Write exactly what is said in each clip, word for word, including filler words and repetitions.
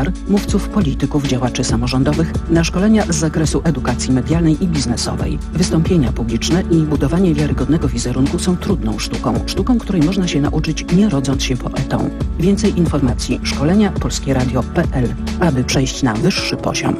par, mówców, polityków, działaczy samorządowych na szkolenia z zakresu edukacji medialnej i biznesowej. Wystąpienia publiczne i budowanie wiarygodnego wizerunku są trudną sztuką. Sztuką, której można się nauczyć, nie rodząc się poetą. Więcej informacji szkolenia polskieradio kropka p l, aby przejść na wyższy poziom.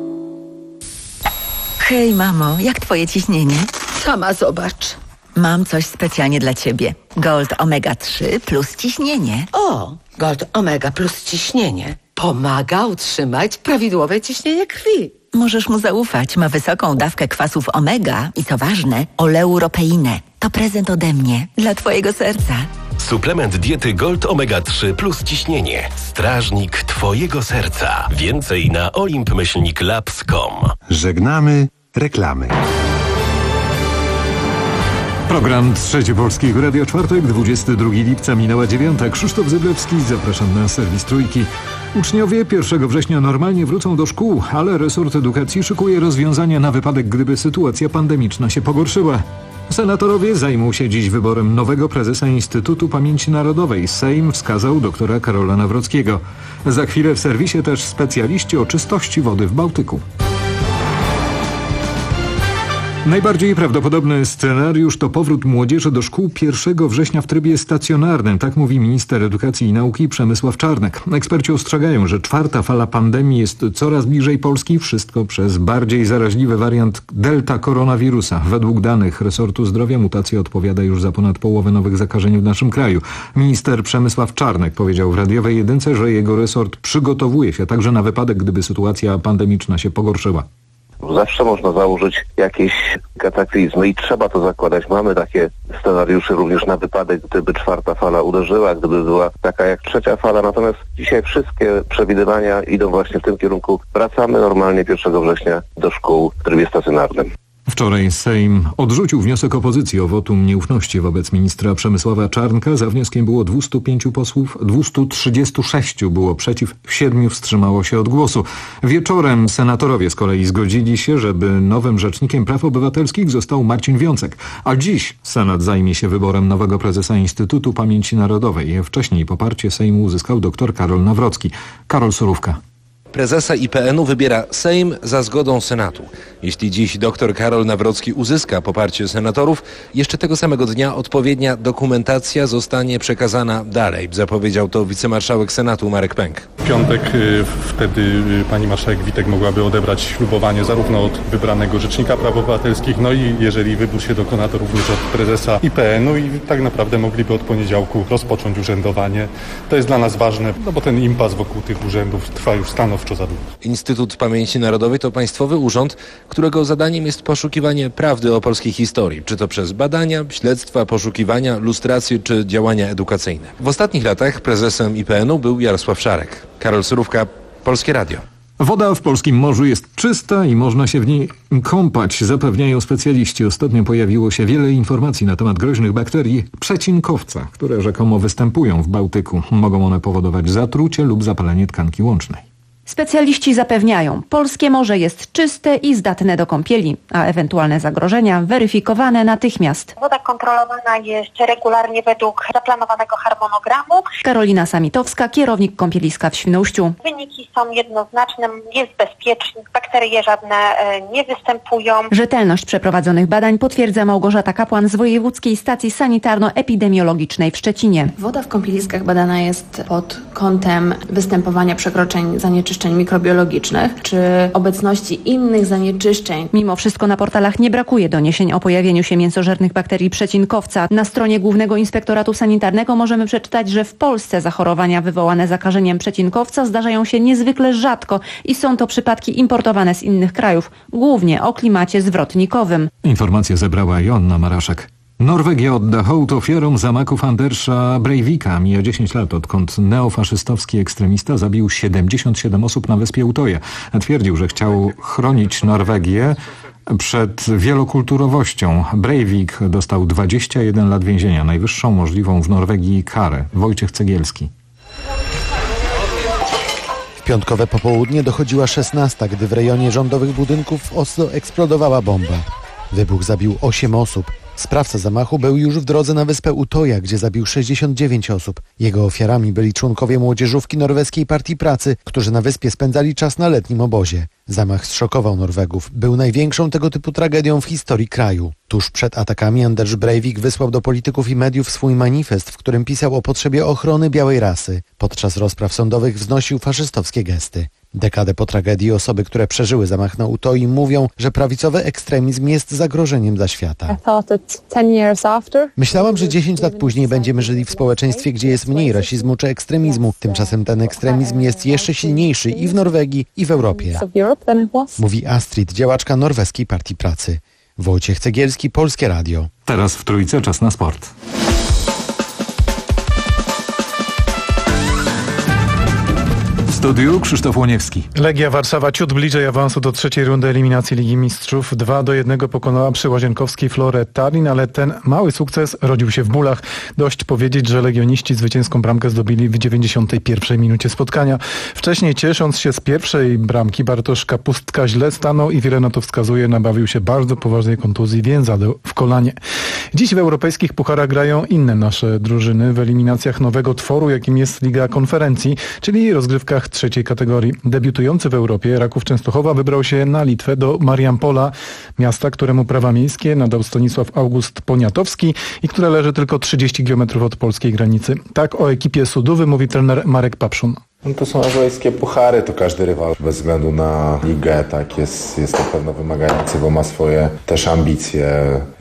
Hej mamo, jak twoje ciśnienie? Sama zobacz. Mam coś specjalnie dla ciebie. Gold omega trzy plus ciśnienie. O, Gold Omega plus ciśnienie. Pomaga utrzymać prawidłowe ciśnienie krwi. Możesz mu zaufać. Ma wysoką dawkę kwasów omega i co ważne, oleuropeinę. To prezent ode mnie dla twojego serca. Suplement diety Gold omega trzy plus ciśnienie. Strażnik twojego serca. Więcej na olimp myślnik labs kropka com. Żegnamy reklamy. Program Trzeci Polskiego Radia, czwartek, dwudziestego drugiego lipca, minęła dziewiąta. Krzysztof Zyblewski, zapraszam na serwis Trójki. Uczniowie pierwszego września normalnie wrócą do szkół, ale resort edukacji szykuje rozwiązania na wypadek, gdyby sytuacja pandemiczna się pogorszyła. Senatorowie zajmą się dziś wyborem nowego prezesa Instytutu Pamięci Narodowej. Sejm wskazał doktora Karola Nawrockiego. Za chwilę w serwisie też specjaliści o czystości wody w Bałtyku. Najbardziej prawdopodobny scenariusz to powrót młodzieży do szkół pierwszego września w trybie stacjonarnym, tak mówi minister edukacji i nauki Przemysław Czarnek. Eksperci ostrzegają, że czwarta fala pandemii jest coraz bliżej Polski, wszystko przez bardziej zaraźliwy wariant delta koronawirusa. Według danych resortu zdrowia mutacja odpowiada już za ponad połowę nowych zakażeń w naszym kraju. Minister Przemysław Czarnek powiedział w radiowej jedynce, że jego resort przygotowuje się także na wypadek, gdyby sytuacja pandemiczna się pogorszyła. Zawsze można założyć jakieś kataklizmy i trzeba to zakładać. Mamy takie scenariusze również na wypadek, gdyby czwarta fala uderzyła, gdyby była taka jak trzecia fala. Natomiast dzisiaj wszystkie przewidywania idą właśnie w tym kierunku. Wracamy normalnie pierwszego września do szkół w trybie stacjonarnym. Wczoraj Sejm odrzucił wniosek opozycji o wotum nieufności wobec ministra Przemysława Czarnka. Za wnioskiem było dwustu pięciu posłów, dwustu trzydziestu sześciu było przeciw, siedmiu wstrzymało się od głosu. Wieczorem senatorowie z kolei zgodzili się, żeby nowym rzecznikiem praw obywatelskich został Marcin Wiącek. A dziś Senat zajmie się wyborem nowego prezesa Instytutu Pamięci Narodowej. Wcześniej poparcie Sejmu uzyskał dr Karol Nawrocki. Karol Surówka. Prezesa I P N-u wybiera Sejm za zgodą Senatu. Jeśli dziś dr Karol Nawrocki uzyska poparcie senatorów, jeszcze tego samego dnia odpowiednia dokumentacja zostanie przekazana dalej. Zapowiedział to wicemarszałek Senatu Marek Pęk. W piątek y, wtedy pani marszałek Witek mogłaby odebrać ślubowanie zarówno od wybranego rzecznika praw obywatelskich, no i jeżeli wybór się dokona, to również od prezesa I P N-u i tak naprawdę mogliby od poniedziałku rozpocząć urzędowanie. To jest dla nas ważne, no bo ten impas wokół tych urzędów trwa już stanowczo. Instytut Pamięci Narodowej to państwowy urząd, którego zadaniem jest poszukiwanie prawdy o polskiej historii, czy to przez badania, śledztwa, poszukiwania, lustracje czy działania edukacyjne. W ostatnich latach prezesem I P N-u był Jarosław Szarek. Karol Surówka, Polskie Radio. Woda w polskim morzu jest czysta i można się w niej kąpać, zapewniają specjaliści. Ostatnio pojawiło się wiele informacji na temat groźnych bakterii przecinkowca, które rzekomo występują w Bałtyku. Mogą one powodować zatrucie lub zapalenie tkanki łącznej. Specjaliści zapewniają, polskie morze jest czyste i zdatne do kąpieli, a ewentualne zagrożenia weryfikowane natychmiast. Woda kontrolowana jest regularnie według zaplanowanego harmonogramu. Karolina Samitowska, kierownik kąpieliska w Świnoujściu. Wyniki są jednoznaczne, jest bezpieczny, bakterie żadne nie występują. Rzetelność przeprowadzonych badań potwierdza Małgorzata Kapłan z Wojewódzkiej Stacji Sanitarno-Epidemiologicznej w Szczecinie. Woda w kąpieliskach badana jest pod kątem występowania przekroczeń zanieczyszczeń mikrobiologicznych, czy obecności innych zanieczyszczeń. Mimo wszystko na portalach nie brakuje doniesień o pojawieniu się mięsożernych bakterii przecinkowca. Na stronie Głównego Inspektoratu Sanitarnego możemy przeczytać, że w Polsce zachorowania wywołane zakażeniem przecinkowca zdarzają się niezwykle rzadko i są to przypadki importowane z innych krajów, głównie o klimacie zwrotnikowym. Informacje zebrała Joanna Maraszek. Norwegia odda hołd ofiarom zamachów Andersa Breivika. Mija dziesięć lat, odkąd neofaszystowski ekstremista zabił siedemdziesiąt siedem osób na wyspie Utoje. Twierdził, że chciał chronić Norwegię przed wielokulturowością. Breivik dostał dwadzieścia jeden lat więzienia, najwyższą możliwą w Norwegii karę. Wojciech Cegielski. W piątkowe popołudnie dochodziła szesnasta, gdy w rejonie rządowych budynków w Oslo eksplodowała bomba. Wybuch zabił osiem osób. Sprawca zamachu był już w drodze na wyspę Utoja, gdzie zabił sześćdziesiąt dziewięć osób. Jego ofiarami byli członkowie młodzieżówki norweskiej Partii Pracy, którzy na wyspie spędzali czas na letnim obozie. Zamach zszokował Norwegów. Był największą tego typu tragedią w historii kraju. Tuż przed atakami Anders Breivik wysłał do polityków i mediów swój manifest, w którym pisał o potrzebie ochrony białej rasy. Podczas rozpraw sądowych wznosił faszystowskie gesty. Dekadę po tragedii osoby, które przeżyły zamach na Utoi, mówią, że prawicowy ekstremizm jest zagrożeniem dla świata. Myślałam, że dziesięć lat później będziemy żyli w społeczeństwie, gdzie jest mniej rasizmu czy ekstremizmu. Tymczasem ten ekstremizm jest jeszcze silniejszy i w Norwegii, i w Europie. Mówi Astrid, działaczka norweskiej Partii Pracy. Wojciech Cegielski, Polskie Radio. Teraz w Trójce czas na sport. W studiu Krzysztof Łoniewski. Legia Warszawa ciut bliżej awansu do trzeciej rundy eliminacji Ligi Mistrzów. dwa do jednego pokonała przy Łazienkowskiej Florę Tallin, ale ten mały sukces rodził się w bólach. Dość powiedzieć, że legioniści zwycięską bramkę zdobyli w dziewięćdziesiątej pierwszej minucie spotkania. Wcześniej, ciesząc się z pierwszej bramki, Bartosz Kapustka źle stanął i wiele na to wskazuje, nabawił się bardzo poważnej kontuzji więzadeł w kolanie. Dziś w europejskich pucharach grają inne nasze drużyny w eliminacjach nowego tworu, jakim jest Liga Konferencji, czyli rozgrywkach trzeciej kategorii. Debiutujący w Europie Raków Częstochowa wybrał się na Litwę do Mariampola, miasta, któremu prawa miejskie nadał Stanisław August Poniatowski i które leży tylko trzydzieści kilometrów od polskiej granicy. Tak o ekipie Suduwy mówi trener Marek Papszun. No to są europejskie puchary, to każdy rywal bez względu na ligę tak jest, jest na pewno wymagający, bo ma swoje też ambicje.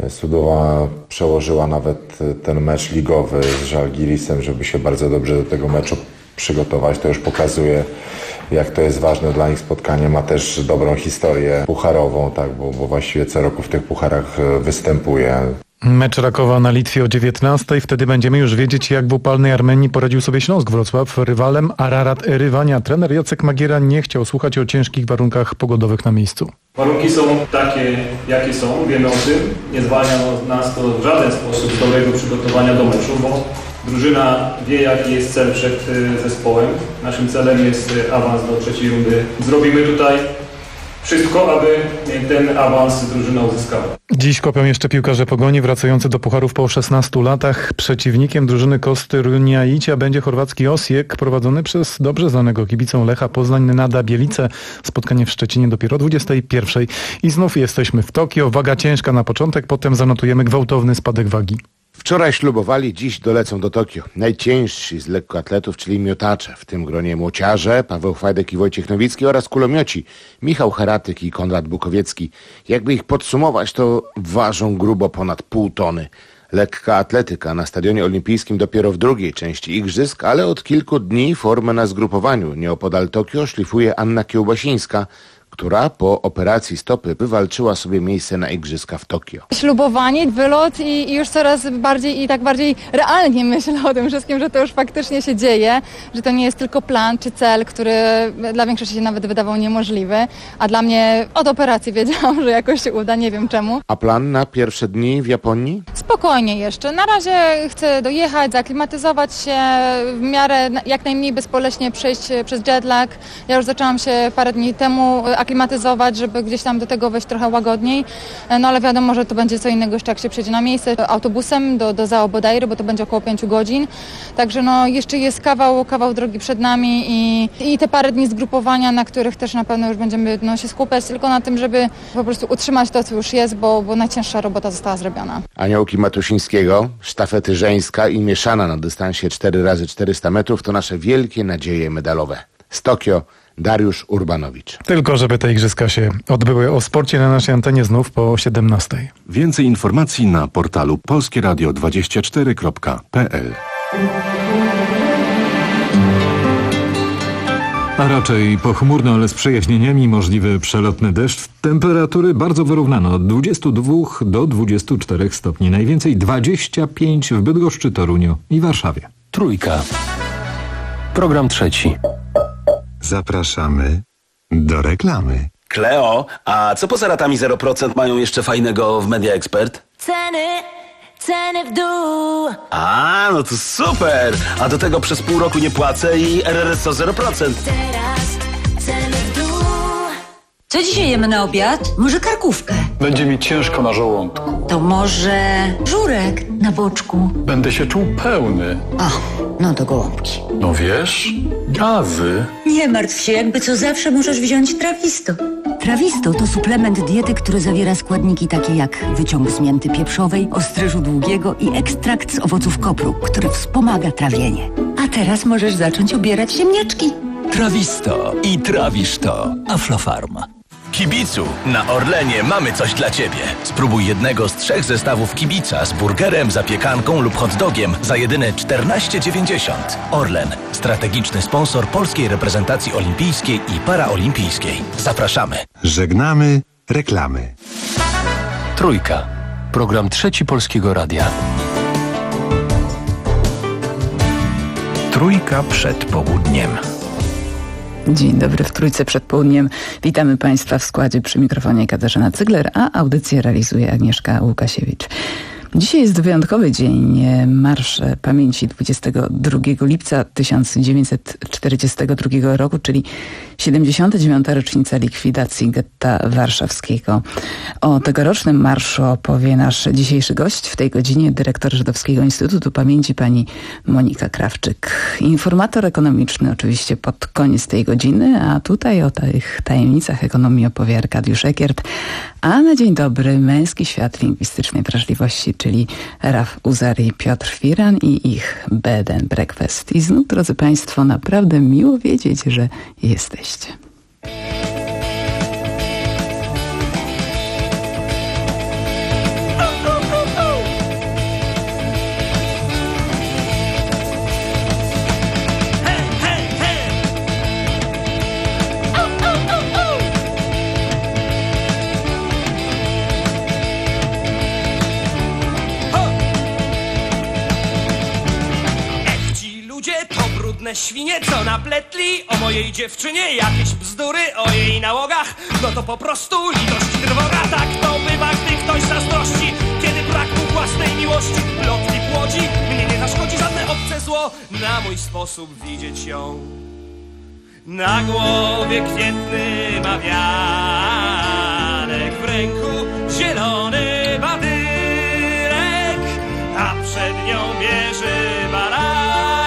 Sudowa przełożyła nawet ten mecz ligowy z Żalgirisem, żeby się bardzo dobrze do tego meczu przygotować. To już pokazuje, jak to jest ważne dla nich spotkanie. Ma też dobrą historię pucharową, tak, bo, bo właściwie co roku w tych pucharach występuje. Mecz Rakowa na Litwie o dziewiętnastej. Wtedy będziemy już wiedzieć, jak w upalnej Armenii poradził sobie Śląsk Wrocław rywalem Ararat Erywania. Trener Jacek Magiera nie chciał słuchać o ciężkich warunkach pogodowych na miejscu. Warunki są takie, jakie są, wiemy o tym. Nie zwalnia nas to w żaden sposób z dobrego przygotowania do meczu, bo drużyna wie, jaki jest cel przed zespołem. Naszym celem jest awans do trzeciej rundy. Zrobimy tutaj wszystko, aby ten awans drużyna uzyskała. Dziś kopią jeszcze piłkarze Pogoni wracający do pucharów po szesnastu latach. Przeciwnikiem drużyny Kosty Runjaicia będzie chorwacki Osijek, prowadzony przez dobrze znanego kibicą Lecha Poznań Nenada Bielice. Spotkanie w Szczecinie dopiero o dwudziestej pierwszej. I znów jesteśmy w Tokio. Waga ciężka na początek, potem zanotujemy gwałtowny spadek wagi. Wczoraj ślubowali, dziś dolecą do Tokio. Najciężsi z lekkoatletów, czyli miotacze, w tym gronie młociarze, Paweł Chwajdek i Wojciech Nowicki oraz kulomioci, Michał Heratyk i Konrad Bukowiecki. Jakby ich podsumować, to ważą grubo ponad pół tony. Lekka atletyka na Stadionie Olimpijskim dopiero w drugiej części igrzysk, ale od kilku dni formę na zgrupowaniu nieopodal Tokio szlifuje Anna Kiełbasińska, która po operacji stopy wywalczyła sobie miejsce na igrzyska w Tokio. Ślubowanie, wylot i, i już coraz bardziej i tak bardziej realnie myślę o tym wszystkim, że to już faktycznie się dzieje, że to nie jest tylko plan czy cel, który dla większości się nawet wydawał niemożliwy, a dla mnie od operacji wiedziałam, że jakoś się uda, nie wiem czemu. A plan na pierwsze dni w Japonii? Spokojnie jeszcze. Na razie chcę dojechać, zaaklimatyzować się, w miarę jak najmniej bezboleśnie przejść przez jetlag. Ja już zaczęłam się parę dni temu aklimatyzować, żeby gdzieś tam do tego wejść trochę łagodniej. No ale wiadomo, że to będzie co innego jeszcze jak się przyjdzie na miejsce autobusem do, do Zao Bodairy, bo to będzie około pięciu godzin. Także no jeszcze jest kawał, kawał drogi przed nami i, i te parę dni zgrupowania, na których też na pewno już będziemy no, się skupiać tylko na tym, żeby po prostu utrzymać to, co już jest, bo, bo najcięższa robota została zrobiona. Aniołki Matusińskiego, sztafety żeńska i mieszana na dystansie cztery razy czterysta metrów to nasze wielkie nadzieje medalowe. Z Tokio Dariusz Urbanowicz. Tylko żeby te igrzyska się odbyły. O sporcie na naszej antenie znów po siedemnastej. Więcej informacji na portalu polskie radio dwadzieścia cztery kropka p l. A raczej pochmurno, ale z przejaśnieniami, możliwy przelotny deszcz. Temperatury bardzo wyrównane, od dwudziestu dwóch do dwudziestu czterech stopni. Najwięcej dwadzieścia pięć w Bydgoszczy, Toruniu i Warszawie. Trójka. Program trzeci. Zapraszamy do reklamy. Kleo, a co poza ratami zero procent mają jeszcze fajnego w Media Expert? Ceny, ceny w dół. A, no to super! A do tego przez pół roku nie płacę i R R S O zero procent. Teraz ceny w dół. Co dzisiaj jemy na obiad? Może karkówkę? Będzie mi ciężko na żołądku. To może żurek na boczku? Będę się czuł pełny. O, no to gołąbki. No wiesz, gazy. Nie martw się, jakby co zawsze możesz wziąć Trawisto. Trawisto to suplement diety, który zawiera składniki takie jak wyciąg z mięty pieprzowej, ostryżu długiego i ekstrakt z owoców kopru, który wspomaga trawienie. A teraz możesz zacząć obierać ziemniaczki. Trawisto i trawisz to. Aflofarm. Kibicu, na Orlenie mamy coś dla Ciebie. Spróbuj jednego z trzech zestawów kibica z burgerem, zapiekanką lub hot dogiem za jedyne czternaście dziewięćdziesiąt. Orlen, strategiczny sponsor polskiej reprezentacji olimpijskiej i paraolimpijskiej. Zapraszamy. Żegnamy reklamy. Trójka. Program Trzeci Polskiego Radia. Trójka przed południem. Dzień dobry w Trójce przed południem. Witamy Państwa w składzie przy mikrofonie Katarzyna Cygler, a audycję realizuje Agnieszka Łukasiewicz. Dzisiaj jest wyjątkowy dzień, Marsz Pamięci dwudziestego drugiego lipca tysiąc dziewięćset czterdziestego drugiego roku, czyli siedemdziesiąta dziewiąta rocznica likwidacji getta warszawskiego. O tegorocznym marszu opowie nasz dzisiejszy gość, w tej godzinie dyrektor Żydowskiego Instytutu Pamięci pani Monika Krawczyk. Informator ekonomiczny oczywiście pod koniec tej godziny, a tutaj o tych tajemnicach ekonomii opowie Arkadiusz Ekiert. A na dzień dobry męski świat lingwistycznej wrażliwości, czyli Raf Uzar i Piotr Firan i ich Bed and Breakfast. I znów, drodzy Państwo, naprawdę miło wiedzieć, że jesteście. Świnie, co napletli o mojej dziewczynie jakieś bzdury o jej nałogach, no to po prostu litość trwoga. Tak to bywa, gdy ktoś zazdrości, kiedy brak mu własnej miłości plotki płodzi. Mnie nie zaszkodzi żadne obce zło, na mój sposób widzieć ją. Na głowie kwietny ma wianek, w ręku zielony badyrek, a przed nią bierze baran.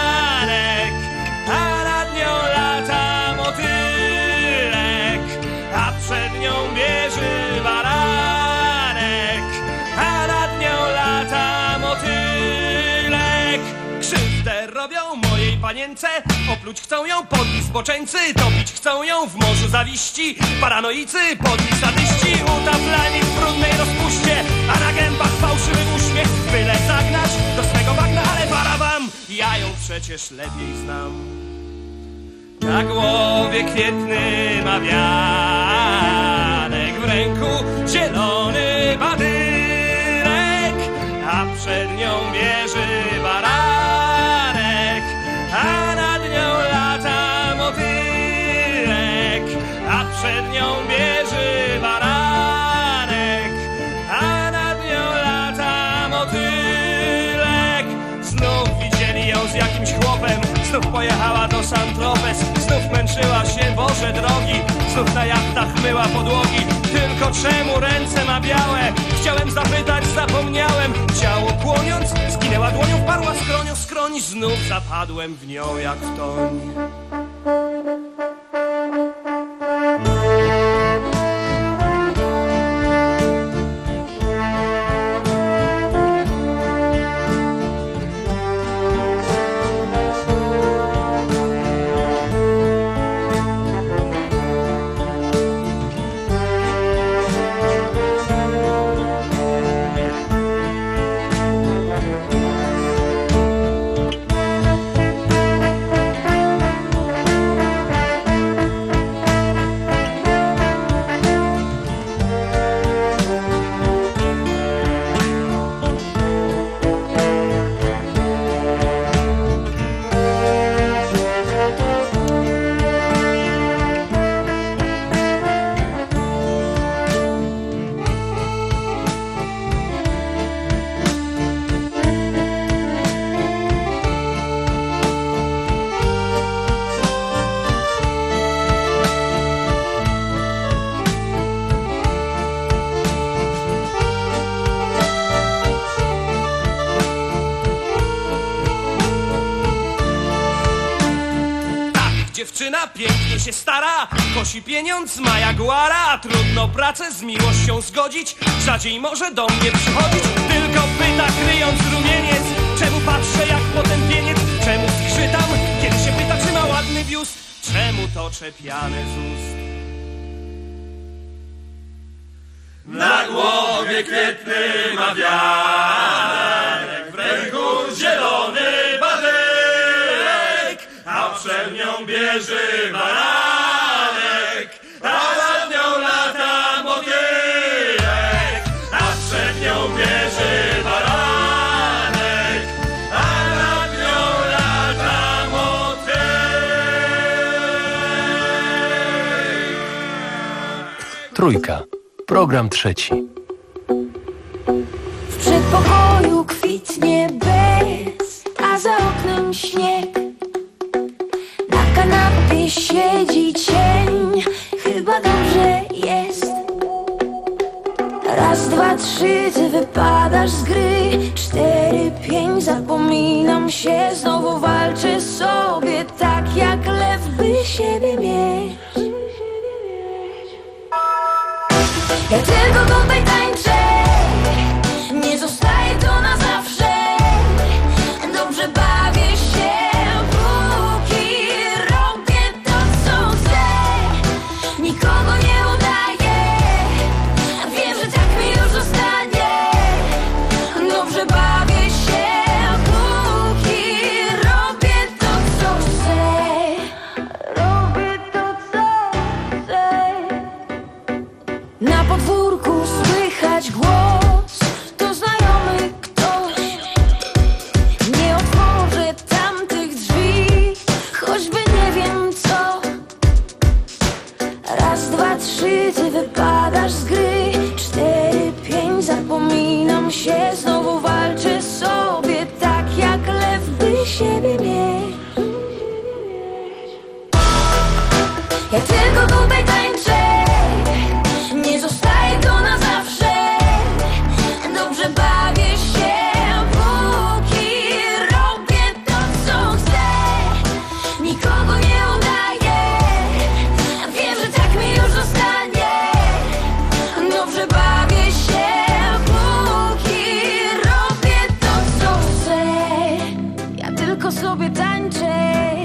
Bierze baranek, a nad nią lata motylek. Krzywdę robią mojej panience, opluć chcą ją podli zboczeńcy, topić chcą ją w morzu zawiści, paranoicy, podli sadyści, utaplani w brudnej rozpuście, a na gębach fałszywy uśmiech, byle zagnać do swego bagna, ale para wam, ja ją przecież lepiej znam. Na głowie kwietny ma wianek, w ręku zielony badyrek, a przed nią bierze baranek, a nad nią lata motylek, a przed nią bierze baranek, a nad nią lata motylek. Znów widzieli ją z jakimś chłopem, znów pojechała do Saint-Tropez, znów męczyła się, Boże drogi, znów na jachtach myła podłogi. Tylko czemu ręce ma białe? Chciałem zapytać, zapomniałem. Ciało płoniąc, zginęła dłonią, wparła skronią w skroń, znów zapadłem w nią jak w toń. Dziewczyna pięknie się stara, kosi pieniądz, ma jaguara. Trudno pracę z miłością zgodzić, rzadziej może do mnie przychodzić. Tylko pyta, kryjąc rumieniec, czemu patrzę jak potępieniec? Czemu skrzytam, kiedy się pyta, czy ma ładny biust? Czemu to czepiane z ust? Na głowie kwietny ma wianek, w ręku zielony badynek, a przed nią bierze baranek, a nad nią lata motylek, a przed nią bierze baranek, a nad nią lata motylek. Trójka. Program trzeci. W przedpokoju kwitnie bez, a za oknem śnieg. Na kanapie siedzi cień, chyba dobrze jest. Raz, dwa, trzy, ty wypadasz z gry. Cztery, pięć, zapominam się. Znowu walczę sobie tak jak lew, by siebie mieć. Ja tylko tutaj tańczę, nie zostaje to na zawsze. Dobrze bawię się, póki robię to, co chcę. Nikogo nie udaję, wiem, że tak mi już zostanie. Dobrze bawię się, póki robię to, co chcę. Robię to, co chcę. Na podwórku słychać głos, to znajomy ktoś. Nie otworzę tamtych drzwi, choćby nie wiem co. Raz, dwa, trzy, ty wypadasz z gry. Cztery, pięć, zapominam się. Znowu walczę sobie tak jak lew, by siebie mieć. Ja tylko tutaj tańczę, nie zostaje to na zawsze. Dobrze bawię się, póki robię to, co chcę. Nikogo nie udaję, wiem, że tak mi już zostanie. Dobrze bawię się, póki robię to, co chcę. Ja tylko sobie tańczę.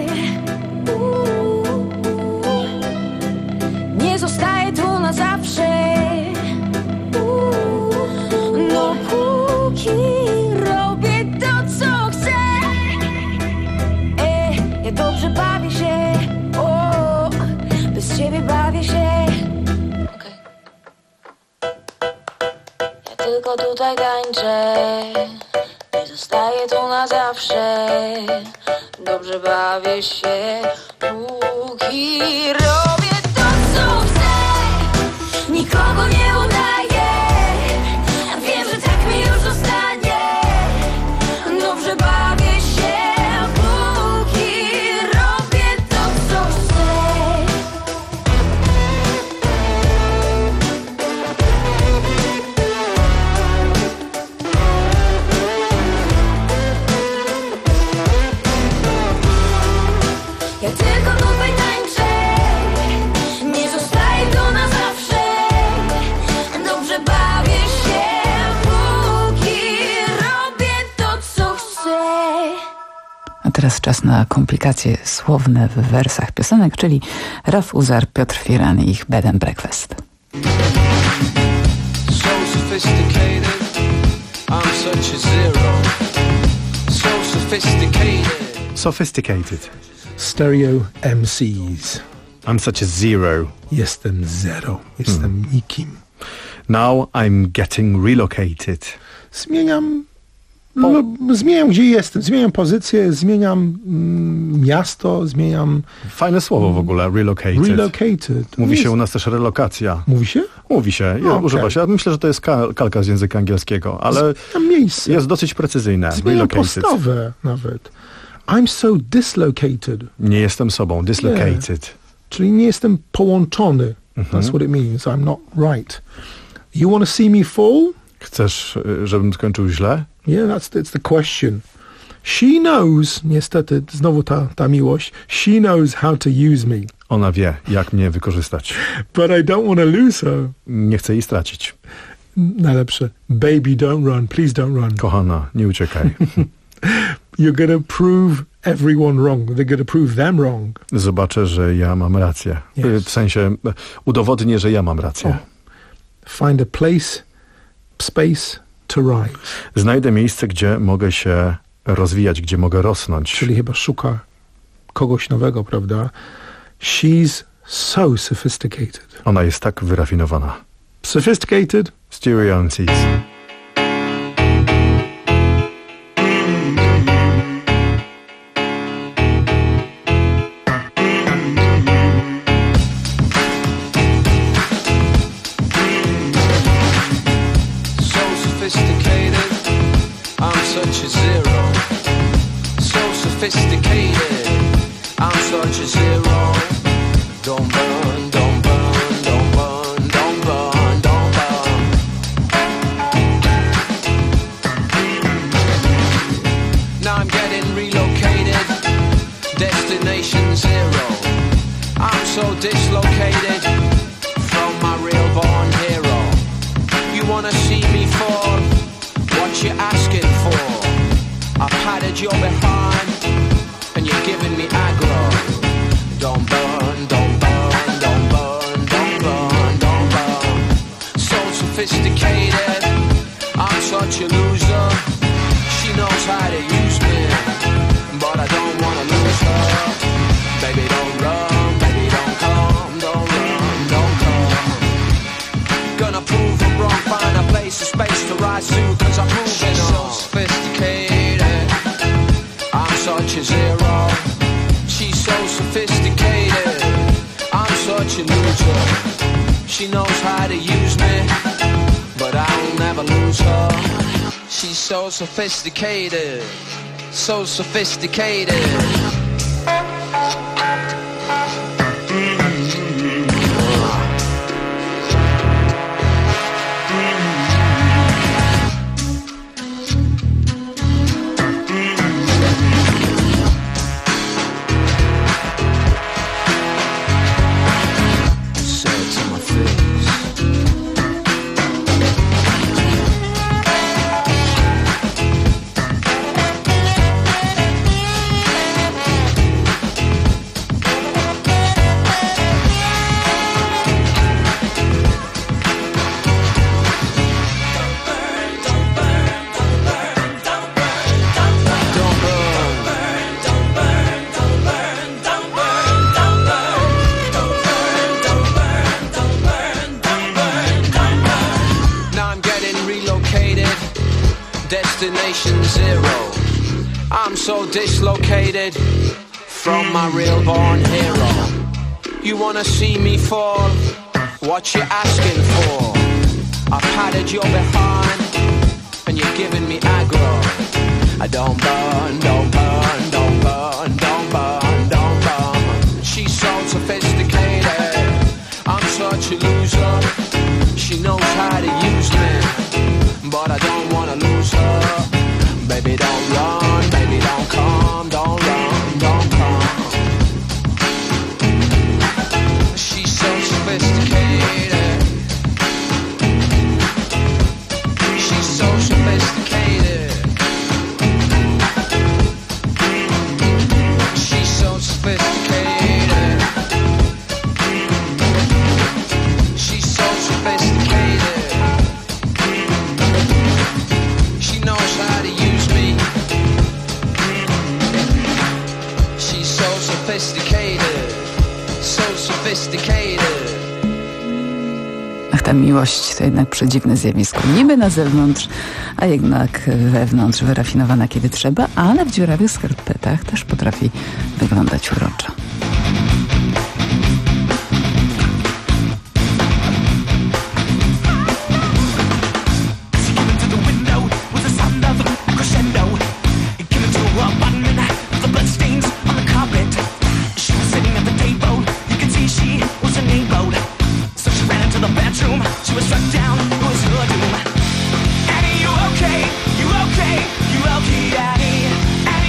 Nie zostaje tu na zawsze. No póki robię to, co chcę. E, ja dobrze bawię się. O, bez ciebie bawię się. Okay. Ja tylko tutaj tańczę. Nie zostaję tu na zawsze. Dobrze bawię się, póki robię to, co chcę. Nikogo nie udaję, wiem, że tak mi już zostanie. Dobrze bawię się, póki robię to, co chcę. Ja tylko tutaj tańczę, nie zostaje to na zawsze. Dobrze bawię się, póki robię to, co chcę. A teraz czas na komplikacje słowne w wersach piosenek, czyli Raf Uzar, Piotr Firan i ich Bed and Breakfast. So sophisticated, I'm such a zero. So sophisticated. Sophisticated. Stereo M Cs. I'm such a zero. Jestem zero. Jestem hmm. nikim. Now I'm getting relocated. Zmieniam, po... zmieniam gdzie jestem, zmieniam pozycję, zmieniam mm, miasto, zmieniam... Fajne słowo w ogóle, relocated. Relocated. Mówi jest... się u nas też relokacja. Mówi się? Mówi się, ja, okay. Używa się. Ja myślę, że to jest kal- kalka z języka angielskiego, ale miejsce. Jest dosyć precyzyjne. Zmieniam postawę nawet. I'm so dislocated. Nie jestem sobą, dislocated. Yeah. Czyli nie jestem połączony. Mm-hmm. That's what it means. I'm not right. You want to see me fall? Chcesz, żebym skończył źle? Yeah, that's it's the question. She knows, niestety, znowu ta, ta miłość, she knows how to use me. Ona wie, jak mnie wykorzystać. But I don't want to lose her. Nie chcę jej stracić. Najlepsze. Baby, don't run. Please don't run. Kochana, nie uciekaj. You're gonna prove everyone wrong. They're gonna prove them wrong. Zobaczę, że ja mam rację. Yes. W sensie, udowodnię, że ja mam rację. Oh. Find a place, space to rise. Znajdę miejsce, gdzie mogę się rozwijać, gdzie mogę rosnąć. Czyli chyba szuka kogoś nowego, prawda? She's so sophisticated. Ona jest tak wyrafinowana. Sophisticated? Stereo M Cs. Sophisticated, I'm such a zero. Don't burn, don't burn, don't burn, don't burn, don't burn. Now I'm getting relocated, destination zero. I'm so dislocated from my real born hero. You wanna see me fall? What you asking for? I patted your behind, and you're giving me aggro. Don't burn, don't burn, don't burn, don't burn, don't burn. So sophisticated, I'm such a loser. She knows how to use me, but I don't wanna lose her. Baby, don't run, baby, don't come, don't run, don't come. Gonna prove her wrong, find a place, a space to rise to, cause I'm moving on. So sophisticated, such a zero. She's so sophisticated, I'm such a loser. She knows how to use me, but I'll never lose her. She's so sophisticated, so sophisticated. Destination zero. I'm so dislocated from my real born hero. You wanna see me fall? What you asking for? I patted your behind, and you're giving me aggro. I don't burn, don't burn, don't burn, don't burn, don't burn. She's so sophisticated, I'm such a loser. She knows how to use me, but I don't wanna lose her. Baby, don't run, baby, don't come, don't run, don't come. She's so sophisticated. She's so sophisticated. She's so sophisticated. She's so sophisticated. She knows how to use me. She's so sophisticated, so sophisticated. Ach, ta miłość to jednak przedziwne zjawisko. Niby na zewnątrz, a jednak wewnątrz wyrafinowana kiedy trzeba, ale w dziurawych skarpetach też potrafi wyglądać uroczo. She was struck down, it was her doom. Annie, you okay? You okay? You okay, Annie? Annie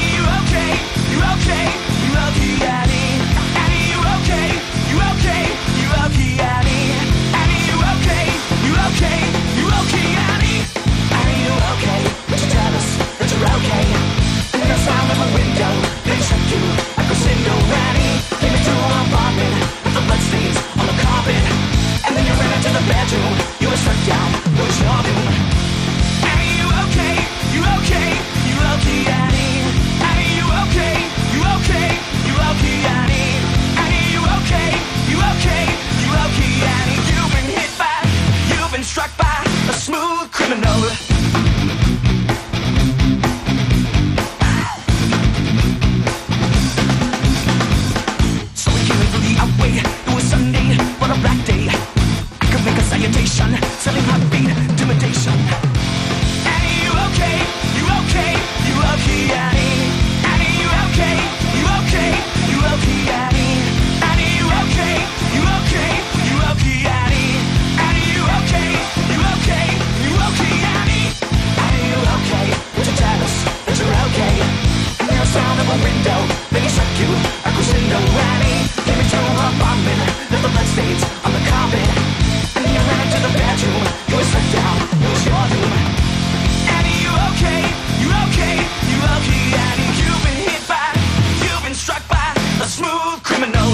sensation, selling heartbeat, intimidation. Annie, you okay? You okay? You okay, Annie? Annie, you okay? You okay? You okay, Annie? Annie, you okay? You okay? You okay, Annie? Annie, you okay? You okay? You okay, Annie? Annie, you okay? Would you tell us that you're okay? And the sound of a window, make it shock you, a crescendo, Annie. Give me two apartment, left the bloodstains on the carpet. And you ran into the bedroom, you were struck down, it was your doom. Annie, you okay? You okay? You okay, Annie? You've been hit by, you've been struck by a smooth criminal.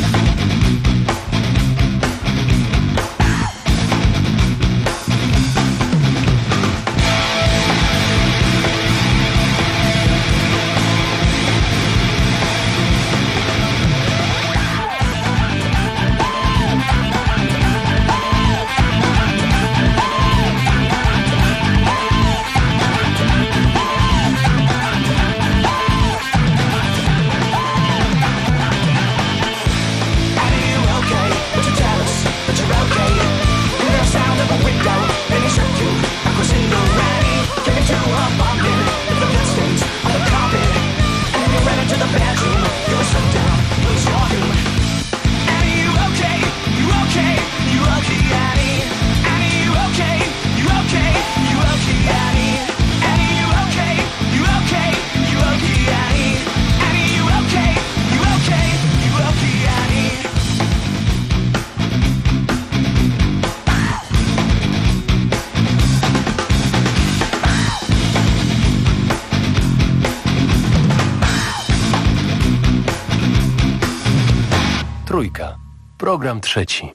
Trójka. Program trzeci.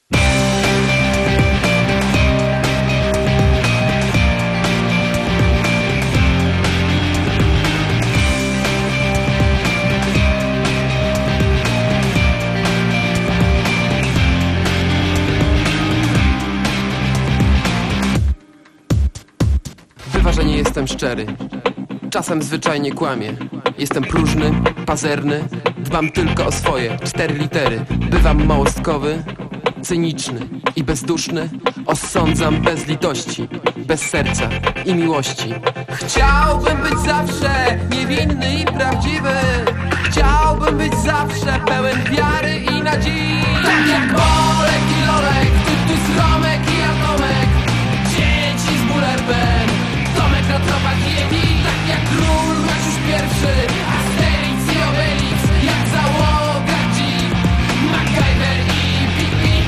Bywa, że nie jestem szczery. Czasem zwyczajnie kłamię. Jestem próżny, pazerny, dbam tylko o swoje cztery litery. Bywam małostkowy, cyniczny i bezduszny. Osądzam bez litości, bez serca i miłości. Chciałbym być zawsze niewinny i prawdziwy. Chciałbym być zawsze pełen wiary i nadziei. Tak jak Bolek i Lolek, Tytus, Romek i Atomek, dzieci z Bullerben, Tomek na tropach Yeti. Tak jak król Maciusz pierwszy, Asterix i Obelix, jak załoga G, MacGyver i Pipi.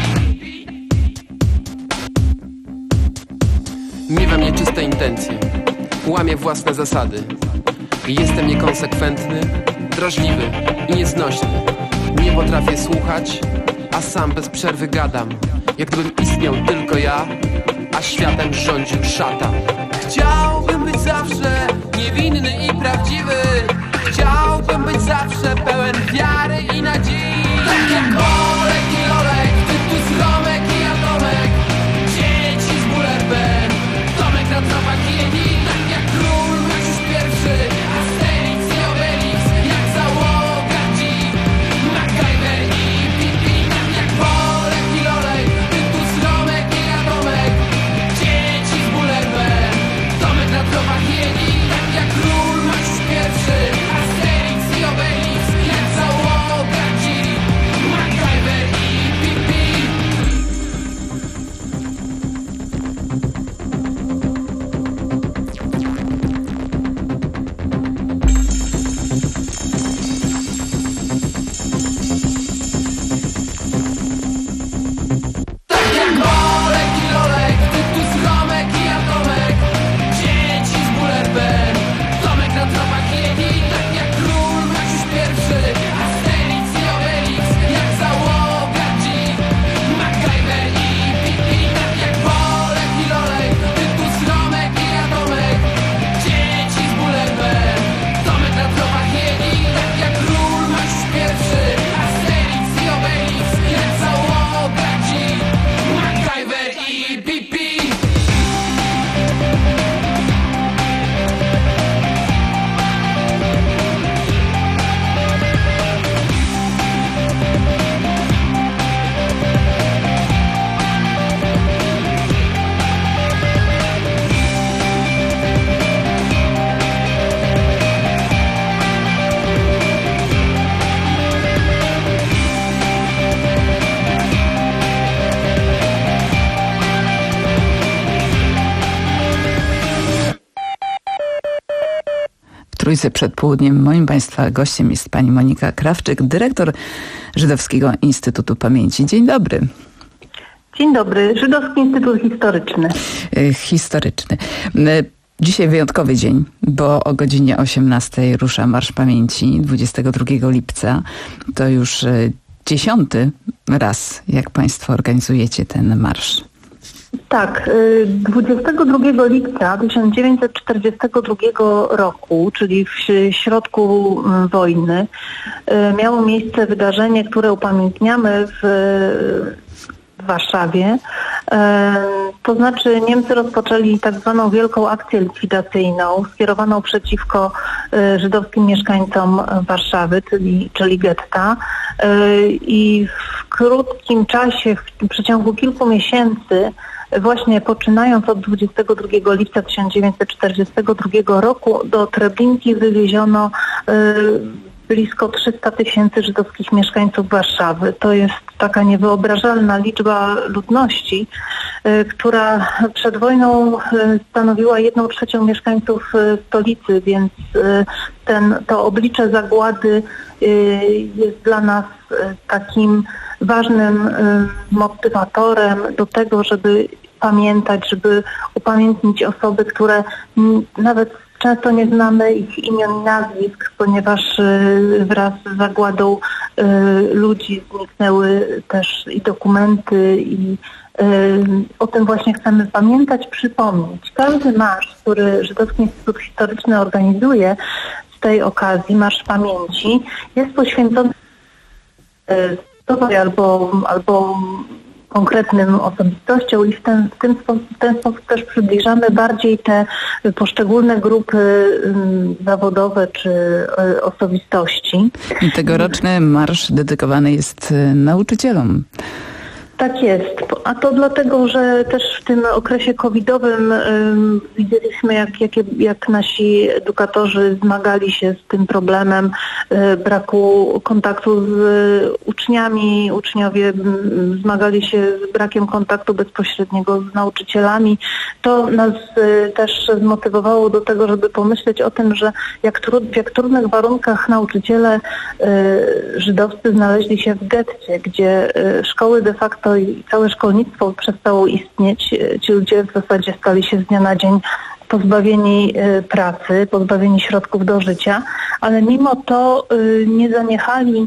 Miewam nieczyste intencje, łamię własne zasady. Jestem niekonsekwentny, drażliwy i nieznośny. Nie potrafię słuchać, a sam bez przerwy gadam, jak gdybym istniał tylko ja, a światem rządził szatan. Chciałbym być zawsze niewinny i prawdziwy. Chciałbym być zawsze pełen wiary i nadziei. Tak jak Bolek i Lolek, Tytus, Romek i Atomek, dzieci z Bullerben, Tomek na tropach Yeti. Tak jak król Maciusz pierwszy, Asterix i Obelix, jak załoga G, MacGyver i Pipi. Tak jak Bolek i Lolek, Tytus, Romek i Atomek, dzieci z Bullerben, Tomek na tropach Yeti. Tak jak król Maciusz pierwszy, Asterix i Obelix, jak załoga G, MacGyver Trójce przed południem. Moim Państwa gościem jest pani Monika Krawczyk, dyrektor Żydowskiego Instytutu Pamięci. Dzień dobry. Dzień dobry. Żydowski Instytut Historyczny. Historyczny. Dzisiaj wyjątkowy dzień, bo o godzinie osiemnastej rusza Marsz Pamięci dwudziestego drugiego lipca. To już dziesiąty raz, jak Państwo organizujecie ten marsz. Tak, dwudziestego drugiego lipca tysiąc dziewięćset czterdziestego drugiego roku, czyli w środku wojny, miało miejsce wydarzenie, które upamiętniamy w, w Warszawie. To znaczy Niemcy rozpoczęli tak zwaną wielką akcję likwidacyjną skierowaną przeciwko żydowskim mieszkańcom Warszawy, czyli, czyli getta. I w krótkim czasie, w przeciągu kilku miesięcy, właśnie poczynając od dwudziestego drugiego lipca tysiąc dziewięćset czterdziestego drugiego roku, do Treblinki wywieziono blisko trzysta tysięcy żydowskich mieszkańców Warszawy. To jest taka niewyobrażalna liczba ludności, y, która przed wojną y, stanowiła jedną trzecią mieszkańców y, stolicy, więc y, ten, to oblicze zagłady y, jest dla nas y, takim ważnym y, motywatorem do tego, żeby pamiętać, żeby upamiętnić osoby, które m, nawet często nie znamy ich imion i nazwisk, ponieważ y, wraz z zagładą y, ludzi zniknęły też i dokumenty i y, o tym właśnie chcemy pamiętać, przypomnieć. Każdy marsz, który Żydowski Instytut Historyczny organizuje z tej okazji, Marsz Pamięci, jest poświęcony y, albo, albo konkretnym osobistościom i w ten, w, ten sposób, w ten sposób też przybliżamy bardziej te poszczególne grupy um, zawodowe czy um, osobistości. I tegoroczny marsz dedykowany jest nauczycielom. Tak jest, a to dlatego, że też w tym okresie covidowym um, widzieliśmy, jak, jak, jak nasi edukatorzy zmagali się z tym problemem y, braku kontaktu z y, uczniami. Uczniowie y, zmagali się z brakiem kontaktu bezpośredniego z nauczycielami. To nas y, też zmotywowało do tego, żeby pomyśleć o tym, że jak trud, w jak trudnych warunkach nauczyciele y, żydowscy znaleźli się w getcie, gdzie y, szkoły de facto i całe szkolnictwo przestało istnieć. Ci ludzie w zasadzie stali się z dnia na dzień pozbawieni pracy, pozbawieni środków do życia, ale mimo to nie zaniechali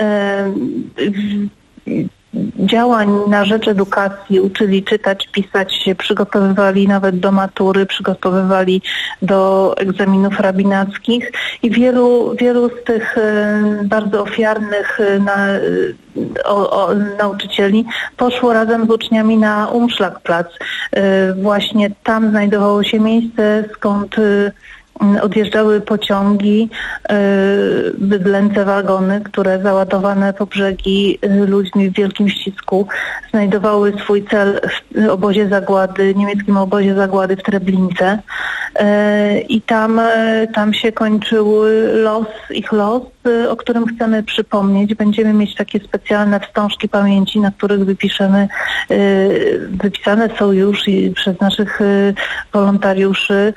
działań na rzecz edukacji, uczyli czytać, pisać się, przygotowywali nawet do matury, przygotowywali do egzaminów rabinackich i wielu, wielu z tych bardzo ofiarnych na, o, o, nauczycieli poszło razem z uczniami na Umschlagplatz. Właśnie tam znajdowało się miejsce, skąd odjeżdżały pociągi, bydlęce wagony, które załadowane po brzegi ludźmi w wielkim ścisku znajdowały swój cel w obozie zagłady, niemieckim obozie zagłady w Treblince. I tam, tam się kończył los, ich los, o którym chcemy przypomnieć. Będziemy mieć takie specjalne wstążki pamięci, na których wypiszemy, wypisane są już przez naszych wolontariuszy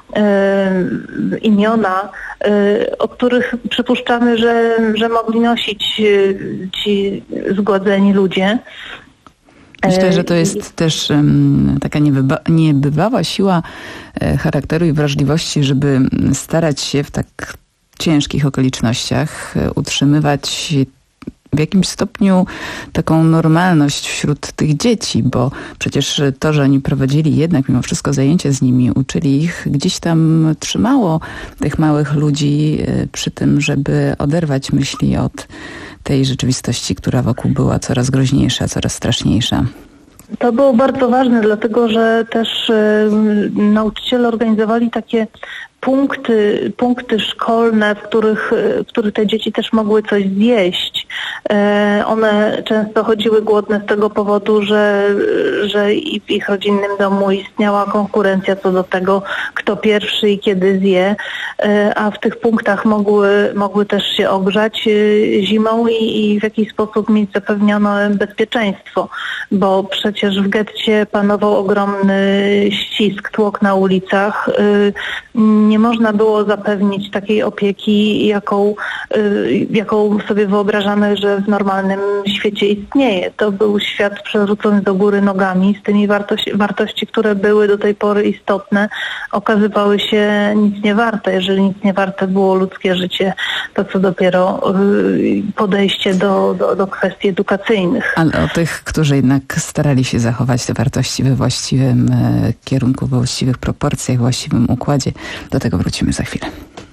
imiona, o których przypuszczamy, że, że mogli nosić ci zgładzeni ludzie. Myślę, że to jest też um, taka niebywa, niebywała siła e, charakteru i wrażliwości, żeby starać się w tak ciężkich okolicznościach e, utrzymywać w jakimś stopniu taką normalność wśród tych dzieci, bo przecież to, że oni prowadzili jednak mimo wszystko zajęcia z nimi, uczyli ich, gdzieś tam trzymało tych małych ludzi e, przy tym, żeby oderwać myśli od tej rzeczywistości, która wokół była coraz groźniejsza, coraz straszniejsza. To było bardzo ważne, dlatego że też y, nauczyciele organizowali takie punkty, punkty szkolne, w których, w których te dzieci też mogły coś zjeść. E, one często chodziły głodne z tego powodu, że, że i w ich rodzinnym domu istniała konkurencja co do tego, kto pierwszy i kiedy zje, e, a w tych punktach mogły, mogły też się ogrzać e, zimą i, i w jakiś sposób mieć zapewnione bezpieczeństwo, bo przecież w getcie panował ogromny ścisk, tłok na ulicach. E, nie nie można było zapewnić takiej opieki, jaką, jaką sobie wyobrażamy, że w normalnym świecie istnieje. To był świat przewrócony do góry nogami, z tymi wartości, wartości, które były do tej pory istotne, okazywały się nic nie warte. Jeżeli nic nie warte było ludzkie życie, to co dopiero podejście do, do, do kwestii edukacyjnych. Ale o tych, którzy jednak starali się zachować te wartości we właściwym e, kierunku, we właściwych proporcjach, właściwym układzie, do tego wrócimy za chwilę.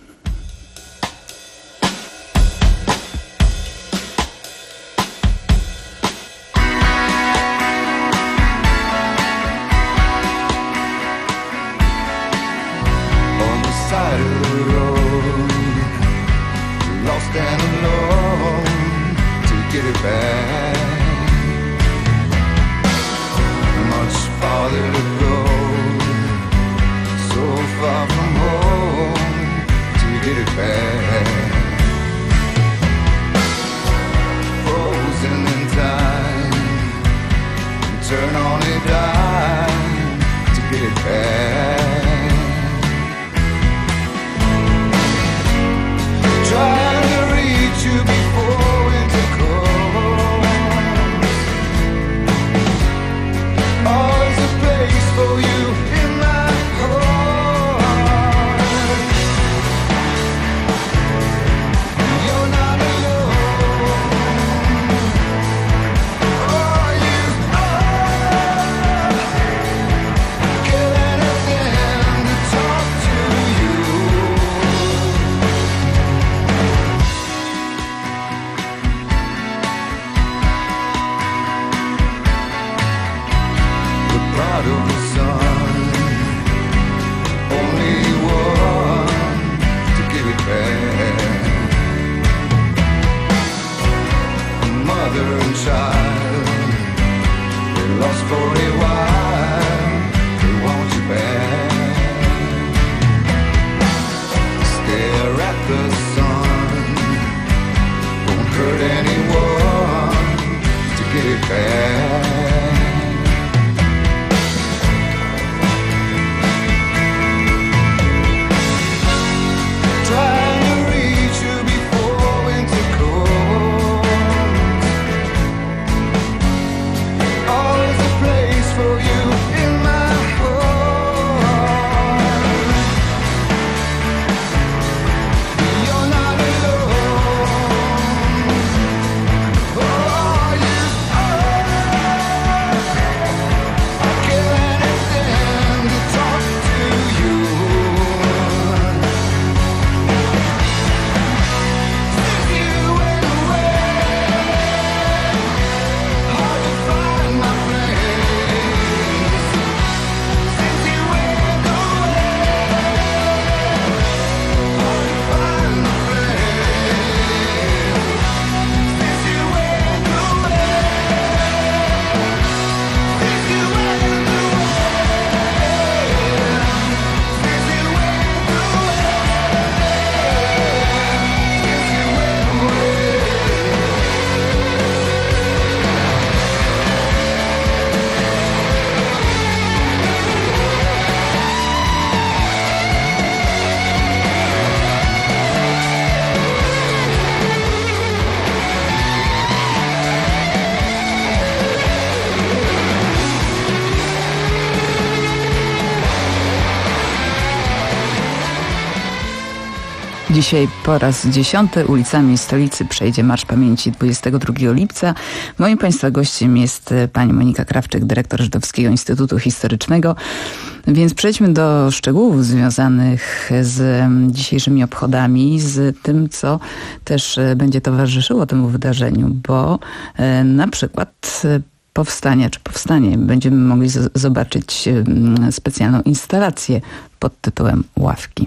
Dzisiaj po raz dziesiąty ulicami stolicy przejdzie Marsz Pamięci dwudziestego drugiego lipca. Moim Państwa gościem jest pani Monika Krawczyk, dyrektor Żydowskiego Instytutu Historycznego. Więc przejdźmy do szczegółów związanych z dzisiejszymi obchodami, z tym, co też będzie towarzyszyło temu wydarzeniu, bo na przykład powstania, czy powstanie, będziemy mogli z- zobaczyć specjalną instalację pod tytułem Ławki.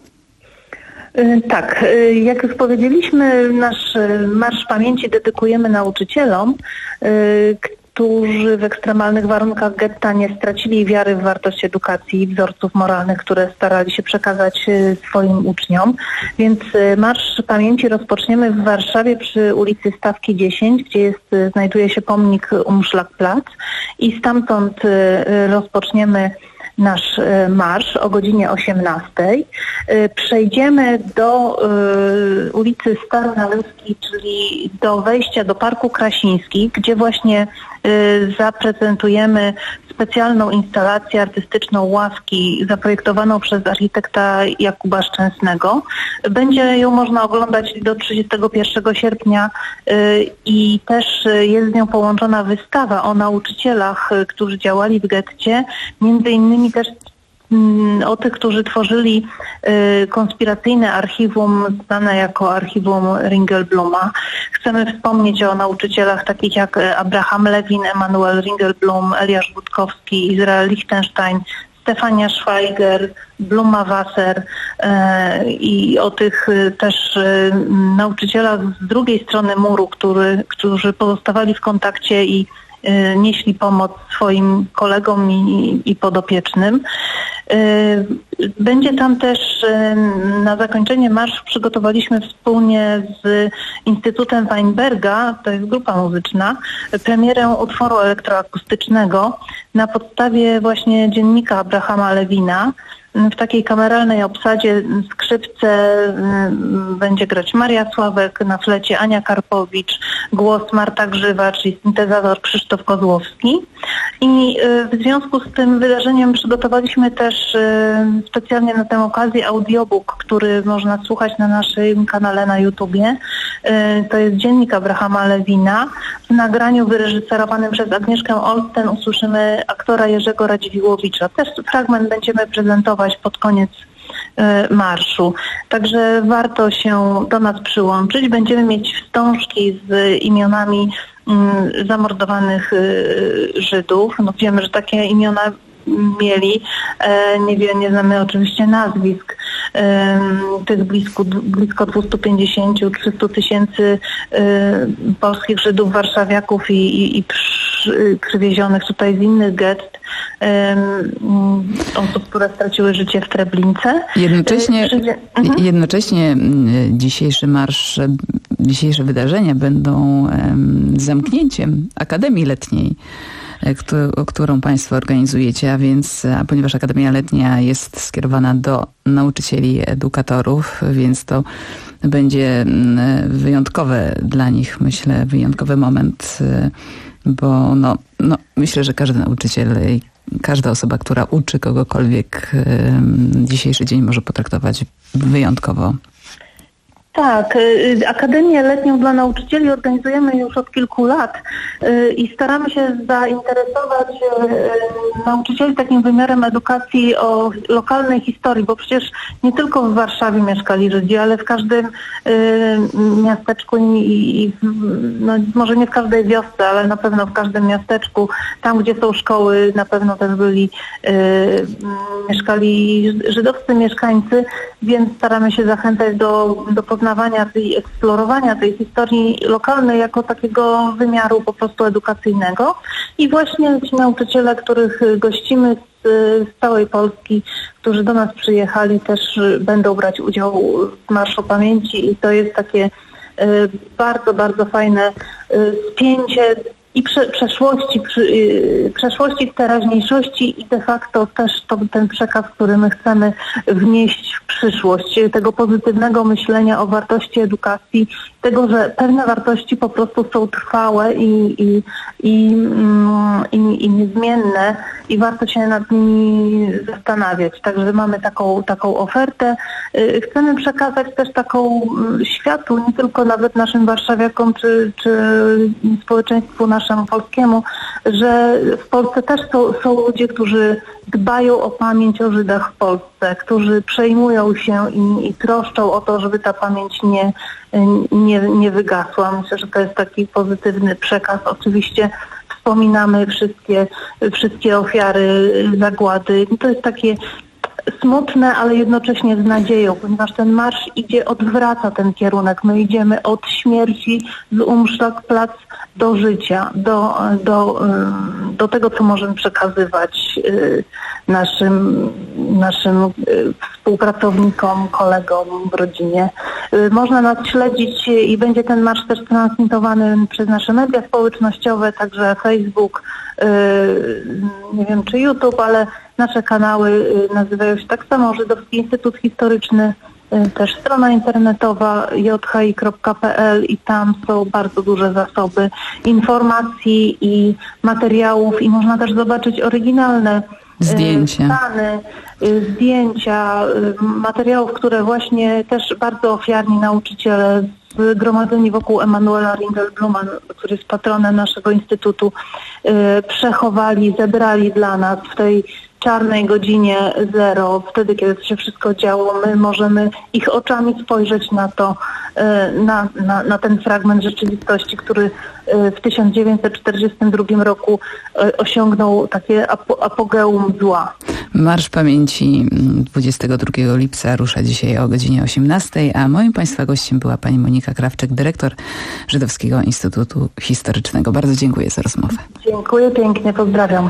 Tak, jak już powiedzieliśmy, nasz Marsz Pamięci dedykujemy nauczycielom, którzy w ekstremalnych warunkach getta nie stracili wiary w wartość edukacji i wzorców moralnych, które starali się przekazać swoim uczniom. Więc Marsz Pamięci rozpoczniemy w Warszawie przy ulicy Stawki dziesięć, gdzie jest, znajduje się pomnik Umschlagplatz i stamtąd rozpoczniemy nasz marsz o godzinie osiemnastej. Przejdziemy do ulicy Staronalewskiej, czyli do wejścia do Parku Krasiński, gdzie właśnie zaprezentujemy specjalną instalację artystyczną Ławki zaprojektowaną przez architekta Jakuba Szczęsnego. Będzie ją można oglądać do trzydziestego pierwszego sierpnia i też jest z nią połączona wystawa o nauczycielach, którzy działali w getcie, między innymi też o tych, którzy tworzyli y, konspiracyjne archiwum znane jako archiwum Ringelbluma. Chcemy wspomnieć o nauczycielach takich jak Abraham Lewin, Emanuel Ringelblum, Eliasz Budkowski, Izrael Lichtenstein, Stefania Schweiger, Bluma Wasser e, i o tych e, też e, nauczycielach z drugiej strony muru, który, którzy pozostawali w kontakcie i e, nieśli pomoc swoim kolegom i, i podopiecznym. Będzie tam też na zakończenie marszu przygotowaliśmy wspólnie z Instytutem Weinberga, to jest grupa muzyczna, premierę utworu elektroakustycznego na podstawie właśnie dziennika Abrahama Lewina. W takiej kameralnej obsadzie skrzypce będzie grać Maria Sławek, na flecie Ania Karpowicz, głos Marta Grzywacz i syntezator Krzysztof Kozłowski. I w związku z tym wydarzeniem przygotowaliśmy też specjalnie na tę okazję audiobook, który można słuchać na naszym kanale na YouTubie. To jest dziennik Abrahama Lewina. W nagraniu wyreżyserowanym przez Agnieszkę Olsten usłyszymy aktora Jerzego Radziwiłowicza. Też fragment będziemy prezentować pod koniec y, marszu. Także warto się do nas przyłączyć. Będziemy mieć wstążki z imionami y, zamordowanych y, Żydów. No, wiemy, że takie imiona mieli. E, nie wiem, nie znamy oczywiście nazwisk e, tych blisko, blisko dwieście pięćdziesiąt do trzystu tysięcy e, polskich Żydów, warszawiaków i, i, i przy, przywiezionych tutaj z innych gett, e, osób, które straciły życie w Treblince. Jednocześnie, e, przywie... mhm. jednocześnie dzisiejszy marsz, dzisiejsze wydarzenia będą um, zamknięciem Akademii Letniej, którą Państwo organizujecie, a więc, a ponieważ Akademia Letnia jest skierowana do nauczycieli, edukatorów, więc to będzie wyjątkowe dla nich, myślę, wyjątkowy moment, bo no, no, myślę, że każdy nauczyciel i każda osoba, która uczy kogokolwiek, dzisiejszy dzień może potraktować wyjątkowo. Tak, Akademię Letnią dla Nauczycieli organizujemy już od kilku lat i staramy się zainteresować nauczycieli takim wymiarem edukacji o lokalnej historii, bo przecież nie tylko w Warszawie mieszkali Żydzi, ale w każdym miasteczku i no, może nie w każdej wiosce, ale na pewno w każdym miasteczku, tam gdzie są szkoły, na pewno też byli, mieszkali żydowscy mieszkańcy, więc staramy się zachęcać do, do poznawania i eksplorowania tej historii lokalnej jako takiego wymiaru po prostu edukacyjnego. I właśnie ci nauczyciele, których gościmy z, z całej Polski, którzy do nas przyjechali, też będą brać udział w Marszu Pamięci i to jest takie y, bardzo, bardzo fajne y, spięcie i prze, przeszłości, przy, yy, przeszłości w teraźniejszości i de facto też to ten przekaz, który my chcemy wnieść w przyszłość, tego pozytywnego myślenia o wartości edukacji, tego, że pewne wartości po prostu są trwałe i, i, i, mm, i, i niezmienne i warto się nad nimi zastanawiać. Także mamy taką, taką ofertę. Yy, chcemy przekazać też taką yy, światu, nie tylko nawet naszym warszawiakom czy, czy społeczeństwu naszym polskiemu, że w Polsce też są, są ludzie, którzy dbają o pamięć o Żydach w Polsce, którzy przejmują się i, i troszczą o to, żeby ta pamięć nie, nie, nie wygasła. Myślę, że to jest taki pozytywny przekaz. Oczywiście wspominamy wszystkie, wszystkie ofiary zagłady. To jest takie smutne, ale jednocześnie z nadzieją, ponieważ ten marsz idzie, odwraca ten kierunek. My idziemy od śmierci z Umschlagplatz do życia, do, do, do tego, co możemy przekazywać naszym, naszym współpracownikom, kolegom w rodzinie. Można nas śledzić i będzie ten marsz też transmitowany przez nasze media społecznościowe, także Facebook, nie wiem czy YouTube, ale Nasze kanały y, nazywają się tak samo Żydowski Instytut Historyczny, y, też strona internetowa j h i kropka p l i tam są bardzo duże zasoby informacji i materiałów i można też zobaczyć oryginalne zdjęcia, stany, zdjęcia, materiałów, które właśnie też bardzo ofiarni nauczyciele zgromadzeni wokół Emanuela Ringelbluma, który jest patronem naszego instytutu, przechowali, zebrali dla nas w tej czarnej godzinie zero, wtedy kiedy to się wszystko działo. My możemy ich oczami spojrzeć na to, na, na, na ten fragment rzeczywistości, który w tysiąc dziewięćset czterdziestym drugim roku osiągnął takie apogeum zła. Marsz Pamięci dwudziestego drugiego lipca rusza dzisiaj o godzinie osiemnastej, a moim Państwa gościem była pani Monika Krawczyk, dyrektor Żydowskiego Instytutu Historycznego. Bardzo dziękuję za rozmowę. Dziękuję pięknie, pozdrawiam.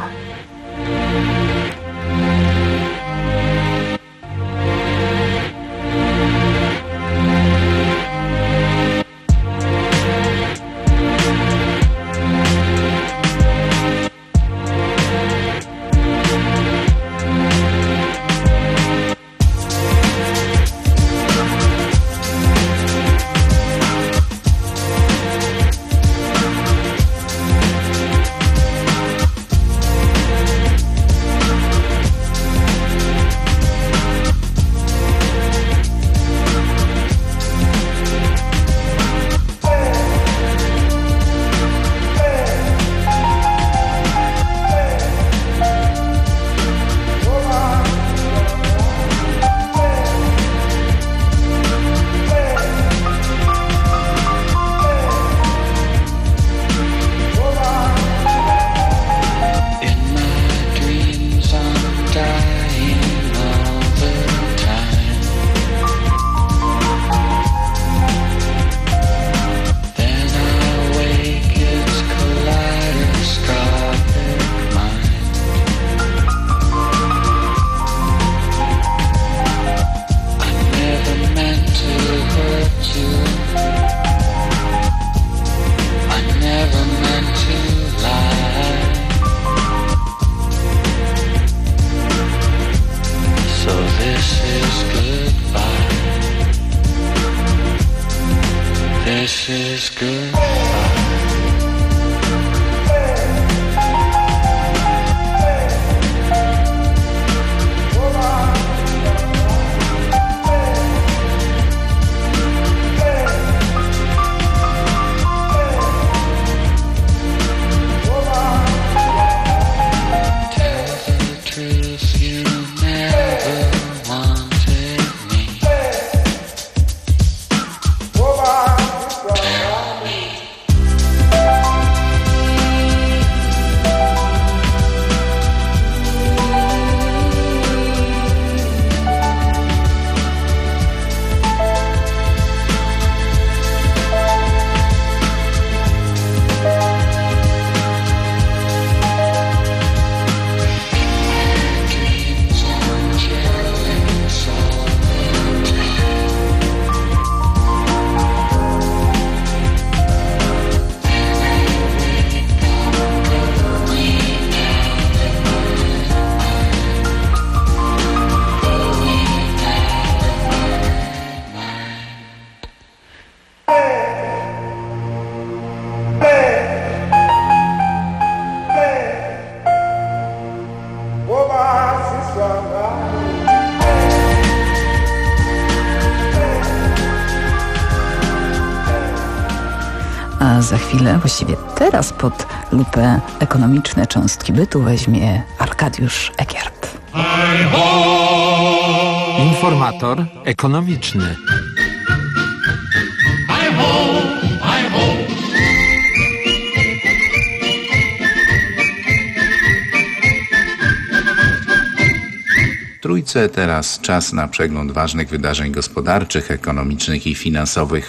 This is good. A za chwilę, właściwie teraz pod lupę ekonomiczne cząstki bytu weźmie Arkadiusz Ekiert. Informator ekonomiczny. W Trójce teraz czas na przegląd ważnych wydarzeń gospodarczych, ekonomicznych i finansowych. W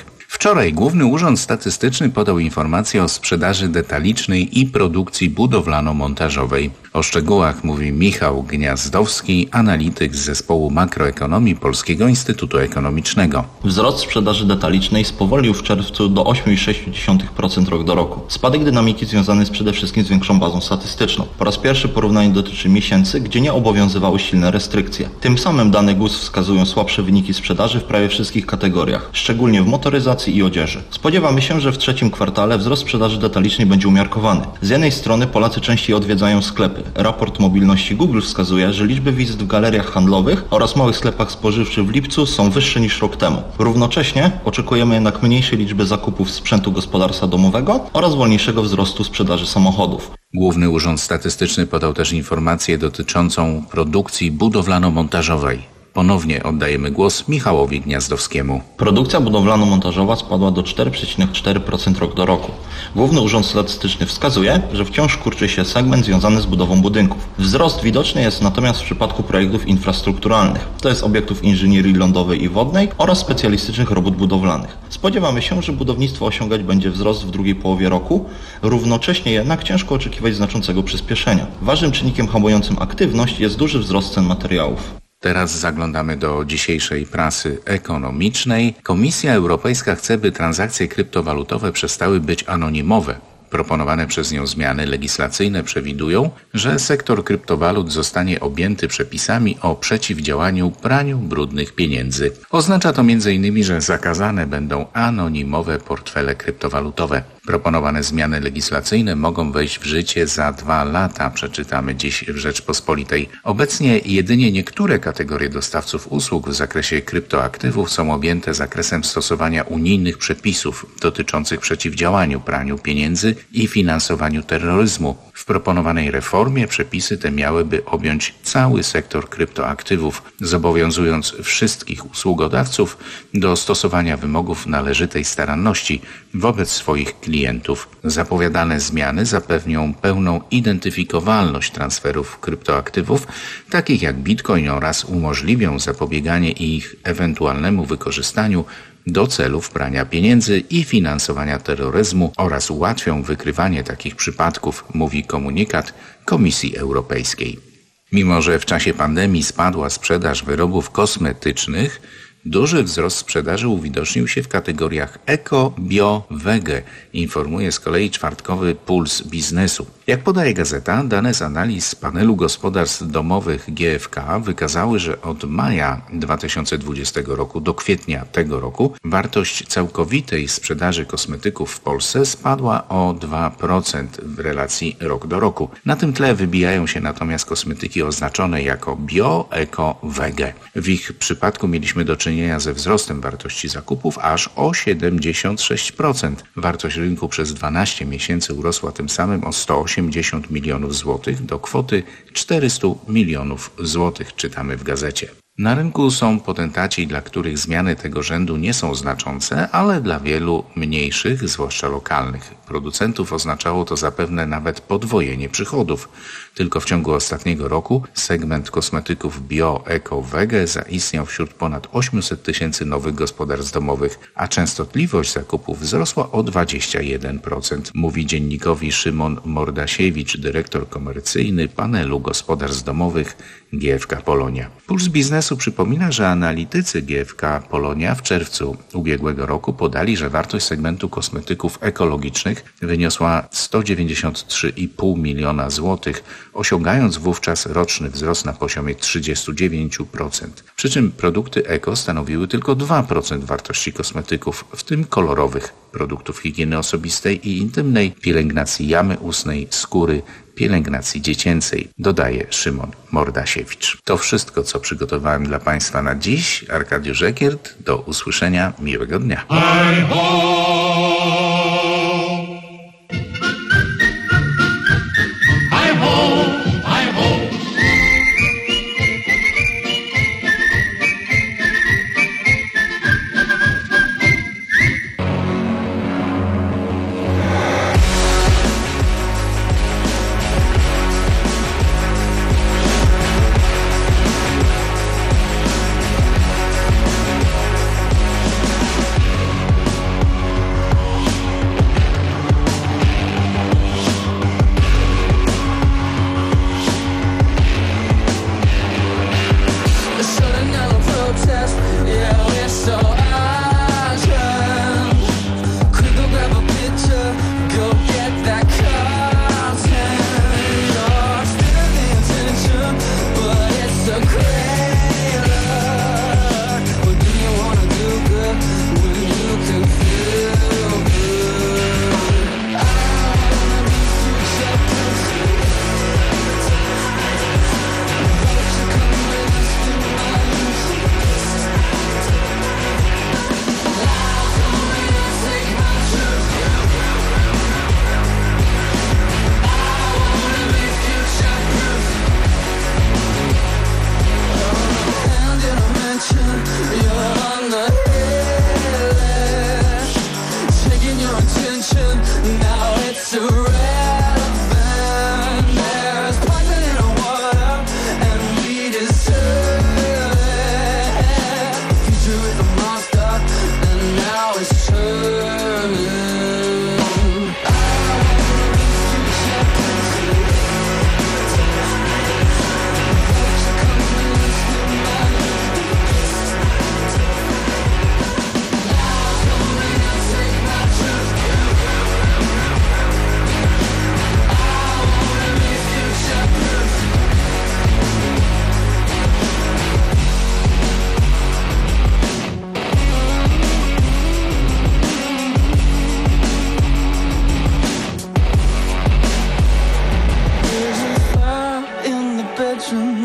Wczoraj Główny Urząd Statystyczny podał informację o sprzedaży detalicznej i produkcji budowlano-montażowej. O szczegółach mówi Michał Gniazdowski, analityk z zespołu makroekonomii Polskiego Instytutu Ekonomicznego. Wzrost sprzedaży detalicznej spowolnił w czerwcu do osiem przecinek sześć procent rok do roku. Spadek dynamiki związany jest przede wszystkim z większą bazą statystyczną. Po raz pierwszy porównanie dotyczy miesięcy, gdzie nie obowiązywały silne restrykcje. Tym samym dane G U S wskazują słabsze wyniki sprzedaży w prawie wszystkich kategoriach, szczególnie w motoryzacji i odzieży. Spodziewamy się, że w trzecim kwartale wzrost sprzedaży detalicznej będzie umiarkowany. Z jednej strony Polacy częściej odwiedzają sklepy. Raport mobilności Google wskazuje, że liczby wizyt w galeriach handlowych oraz małych sklepach spożywczych w lipcu są wyższe niż rok temu. Równocześnie oczekujemy jednak mniejszej liczby zakupów sprzętu gospodarstwa domowego oraz wolniejszego wzrostu sprzedaży samochodów. Główny Urząd Statystyczny podał też informację dotyczącą produkcji budowlano-montażowej. Ponownie oddajemy głos Michałowi Gniazdowskiemu. Produkcja budowlano-montażowa spadła do cztery przecinek cztery procent rok do roku. Główny Urząd Statystyczny wskazuje, że wciąż kurczy się segment związany z budową budynków. Wzrost widoczny jest natomiast w przypadku projektów infrastrukturalnych, to jest obiektów inżynierii lądowej i wodnej oraz specjalistycznych robót budowlanych. Spodziewamy się, że budownictwo osiągać będzie wzrost w drugiej połowie roku, równocześnie jednak ciężko oczekiwać znaczącego przyspieszenia. Ważnym czynnikiem hamującym aktywność jest duży wzrost cen materiałów. Teraz zaglądamy do dzisiejszej prasy ekonomicznej. Komisja Europejska chce, by transakcje kryptowalutowe przestały być anonimowe. Proponowane przez nią zmiany legislacyjne przewidują, że sektor kryptowalut zostanie objęty przepisami o przeciwdziałaniu praniu brudnych pieniędzy. Oznacza to między innymi, że zakazane będą anonimowe portfele kryptowalutowe. Proponowane zmiany legislacyjne mogą wejść w życie za dwa lata, przeczytamy dziś w Rzeczpospolitej. Obecnie jedynie niektóre kategorie dostawców usług w zakresie kryptoaktywów są objęte zakresem stosowania unijnych przepisów dotyczących przeciwdziałaniu praniu pieniędzy i finansowaniu terroryzmu. W proponowanej reformie przepisy te miałyby objąć cały sektor kryptoaktywów, zobowiązując wszystkich usługodawców do stosowania wymogów należytej staranności wobec swoich klientów. Zapowiadane zmiany zapewnią pełną identyfikowalność transferów kryptoaktywów, takich jak Bitcoin, oraz umożliwią zapobieganie ich ewentualnemu wykorzystaniu do celów prania pieniędzy i finansowania terroryzmu oraz ułatwią wykrywanie takich przypadków, mówi komunikat Komisji Europejskiej. Mimo że w czasie pandemii spadła sprzedaż wyrobów kosmetycznych, duży wzrost sprzedaży uwidocznił się w kategoriach eko, bio, wege, informuje z kolei czwartkowy Puls Biznesu. Jak podaje gazeta, dane z analiz z panelu gospodarstw domowych G F K wykazały, że od maja dwa tysiące dwudziestego roku do kwietnia tego roku wartość całkowitej sprzedaży kosmetyków w Polsce spadła o dwa procent w relacji rok do roku. Na tym tle wybijają się natomiast kosmetyki oznaczone jako bio, eko, wege. W ich przypadku mieliśmy do czynienia ze wzrostem wartości zakupów aż o siedemdziesiąt sześć procent. Wartość rynku przez dwanaście miesięcy urosła tym samym o sto osiemdziesiąt milionów złotych do kwoty czterysta milionów złotych, czytamy w gazecie. Na rynku są potentaci, dla których zmiany tego rzędu nie są znaczące, ale dla wielu mniejszych, zwłaszcza lokalnych producentów, oznaczało to zapewne nawet podwojenie przychodów. Tylko w ciągu ostatniego roku segment kosmetyków bio, eko, wege zaistniał wśród ponad osiemset tysięcy nowych gospodarstw domowych, a częstotliwość zakupów wzrosła o dwadzieścia jeden procent, mówi dziennikowi Szymon Mordasiewicz, dyrektor komercyjny panelu gospodarstw domowych G F K Polonia. Puls Biznesu przypomina, że analitycy G F K Polonia w czerwcu ubiegłego roku podali, że wartość segmentu kosmetyków ekologicznych wyniosła sto dziewięćdziesiąt trzy i pół miliona złotych, osiągając wówczas roczny wzrost na poziomie trzydzieści dziewięć procent. Przy czym produkty eko stanowiły tylko dwa procent wartości kosmetyków, w tym kolorowych produktów higieny osobistej i intymnej, pielęgnacji jamy ustnej, skóry, pielęgnacji dziecięcej, dodaje Szymon Mordasiewicz. To wszystko, co przygotowałem dla Państwa na dziś. Arkadiusz Ekiert, do usłyszenia, miłego dnia.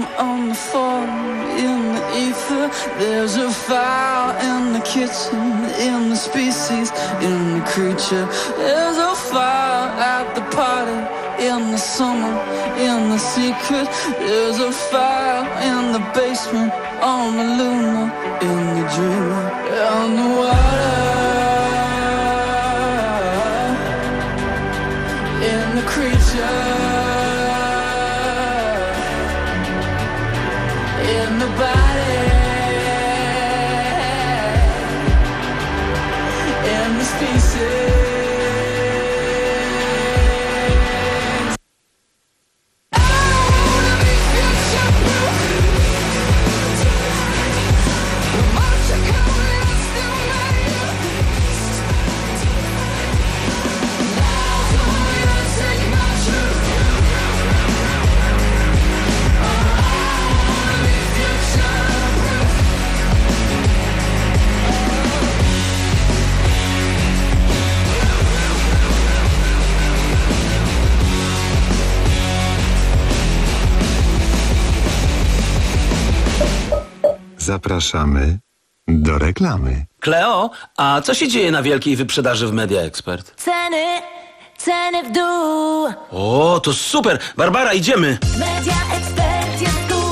on the phone, in the ether. There's a fire in the kitchen, in the species, in the creature. There's a fire at the party, in the summer, in the secret. There's a fire in the basement, on the lunar, in the dreamer, on the water, in the creature, in the body, in the species. Zapraszamy do reklamy. Kleo, a co się dzieje na wielkiej wyprzedaży w Media Expert? Ceny, ceny w dół. O, to super! Barbara, idziemy! Media Expert jest tu.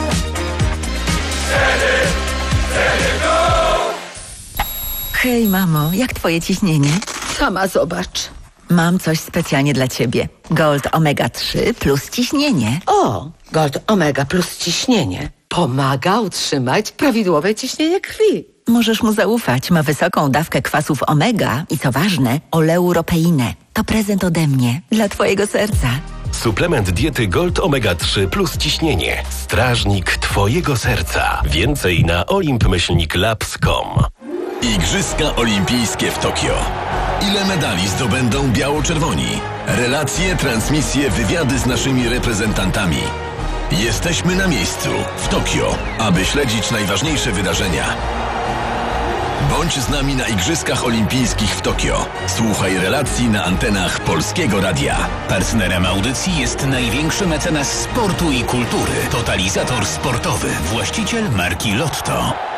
Ceny, ceny w dół. Hej, mamo, jak twoje ciśnienie? Sama zobacz. Mam coś specjalnie dla ciebie. Gold omega trzy plus ciśnienie. O, Gold Omega plus ciśnienie. Pomaga utrzymać prawidłowe ciśnienie krwi. Możesz mu zaufać. Ma wysoką dawkę kwasów omega i co ważne, oleuropeinę. To prezent ode mnie dla twojego serca. Suplement diety Gold omega trzy plus ciśnienie. Strażnik twojego serca. Więcej na olimp myślnik labs kropka com. Igrzyska Olimpijskie w Tokio. Ile medali zdobędą biało-czerwoni? Relacje, transmisje, wywiady z naszymi reprezentantami. Jesteśmy na miejscu, w Tokio, aby śledzić najważniejsze wydarzenia. Bądź z nami na Igrzyskach Olimpijskich w Tokio. Słuchaj relacji na antenach Polskiego Radia. Partnerem audycji jest największy mecenas sportu i kultury. Totalizator sportowy, właściciel marki Lotto.